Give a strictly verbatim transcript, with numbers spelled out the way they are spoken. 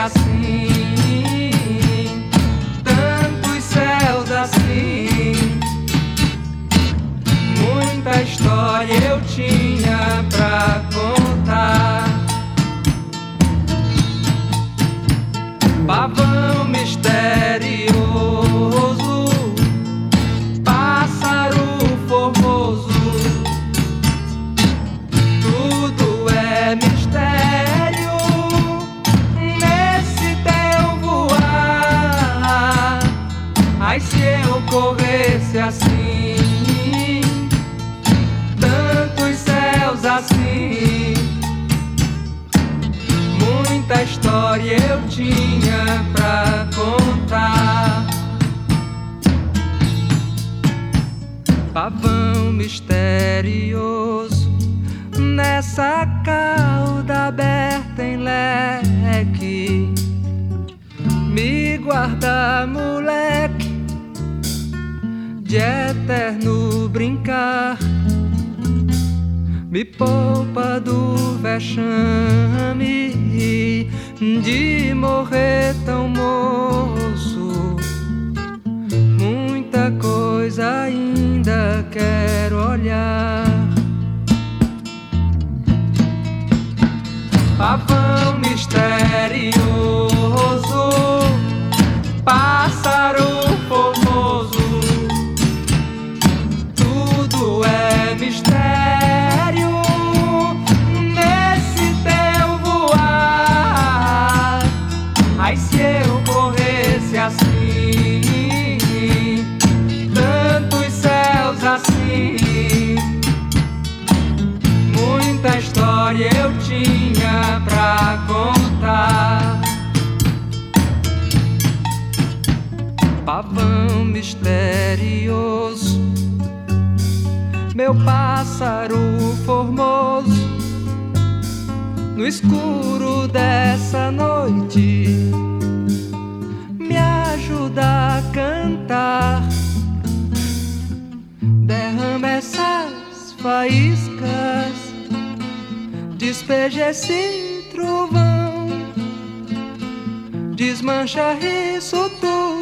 assim, tantos céus assim. Muita história eu tinha pra contar. Pavão misterioso, pássaro formoso, tudo é mistério nesse teu voar. Ai, se eu corresse assim, tantos céus assim, muita história eu tinha pra contar. Pavão misterioso, nessa cauda aberta em leque, me guarda, moleque, de eterno brincar. Me poupa do vexame de morrer tão moço. Muita coisa ainda quero olhar. Pavão misterioso, pássaro formoso, tudo é mistério nesse teu voar. Ai, se eu corresse assim, tantos céus assim, muita história eu tinha pra contar. Pavão misterioso, meu pássaro formoso, no escuro dessa noite, me ajuda a cantar. Derrama essas faíscas, despeja esse trovão, desmancha isso tudo